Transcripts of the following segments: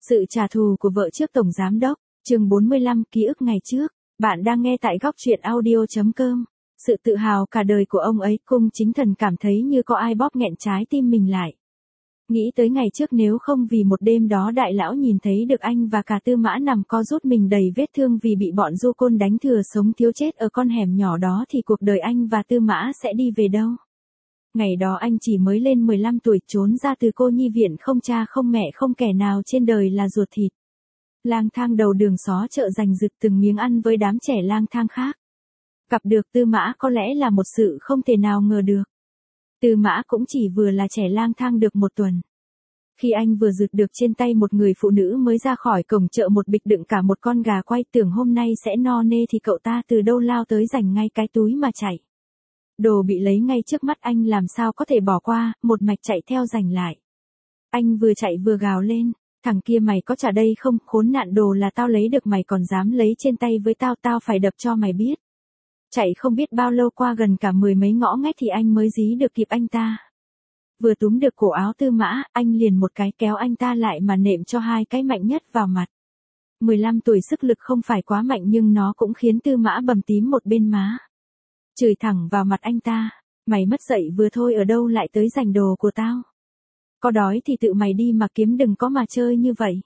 Sự trả thù của vợ trước tổng giám đốc, chương 45, ký ức ngày trước. Bạn đang nghe tại góc truyện audio.com. Sự tự hào cả đời của ông ấy, Cung Chính Thần cảm thấy như có ai bóp nghẹn trái tim mình lại. Nghĩ tới ngày trước nếu không vì một đêm đó đại lão nhìn thấy được anh và cả Tư Mã nằm co rút mình đầy vết thương vì bị bọn du côn đánh thừa sống thiếu chết ở con hẻm nhỏ đó thì cuộc đời anh và Tư Mã sẽ đi về đâu. Ngày đó anh chỉ mới lên 15 tuổi, trốn ra từ cô nhi viện, không cha không mẹ không kẻ nào trên đời là ruột thịt. Lang thang đầu đường xó chợ giành giật từng miếng ăn với đám trẻ lang thang khác. Gặp được Tư Mã có lẽ là một sự không thể nào ngờ được. Tư Mã cũng chỉ vừa là trẻ lang thang được một tuần. Khi anh vừa rượt được trên tay một người phụ nữ mới ra khỏi cổng chợ một bịch đựng cả một con gà quay, tưởng hôm nay sẽ no nê thì cậu ta từ đâu lao tới giành ngay cái túi mà chạy. Đồ bị lấy ngay trước mắt anh làm sao có thể bỏ qua, một mạch chạy theo giành lại. Anh vừa chạy vừa gào lên, thằng kia mày có trả đây không, khốn nạn, đồ là tao lấy được mày còn dám lấy trên tay với tao, tao phải đập cho mày biết. Chạy không biết bao lâu qua gần cả 10 mấy ngõ ngách thì anh mới dí được kịp anh ta. Vừa túm được cổ áo Tư Mã, anh liền một cái kéo anh ta lại mà nện cho 2 cái mạnh nhất vào mặt. 15 tuổi sức lực không phải quá mạnh nhưng nó cũng khiến Tư Mã bầm tím một bên má. Chửi thẳng vào mặt anh ta, mày mất dạy vừa thôi, ở đâu lại tới giành đồ của tao. Có đói thì tự mày đi mà kiếm, đừng có mà chơi như vậy.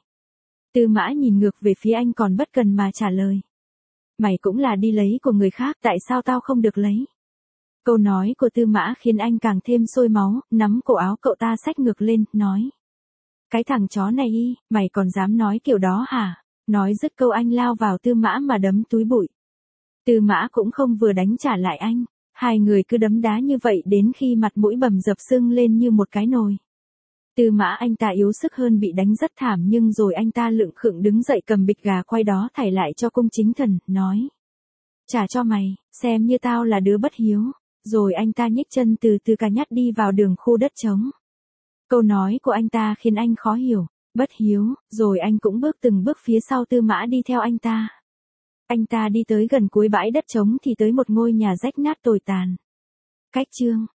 Tư Mã nhìn ngược về phía anh còn bất cần mà trả lời. Mày cũng là đi lấy của người khác, tại sao tao không được lấy? Câu nói của Tư Mã khiến anh càng thêm sôi máu, nắm cổ áo cậu ta xách ngược lên, nói. Cái thằng chó này y, mày còn dám nói kiểu đó hả? Nói dứt câu anh lao vào Tư Mã mà đấm túi bụi. Tư Mã cũng không vừa đánh trả lại anh, hai người cứ đấm đá như vậy đến khi mặt mũi bầm dập sưng lên như một cái nồi. Tư Mã anh ta yếu sức hơn, bị đánh rất thảm, nhưng rồi anh ta lững khựng đứng dậy cầm bịch gà quay đó thảy lại cho Cung Chính Thần, nói. Trả cho mày, xem như tao là đứa bất hiếu. Rồi anh ta nhích chân từ từ cả nhát đi vào đường khu đất trống. Câu nói của anh ta khiến anh khó hiểu, bất hiếu, rồi anh cũng bước từng bước phía sau Tư Mã đi theo anh ta. Anh ta đi tới gần cuối bãi đất trống thì tới một ngôi nhà rách nát tồi tàn. Cách chương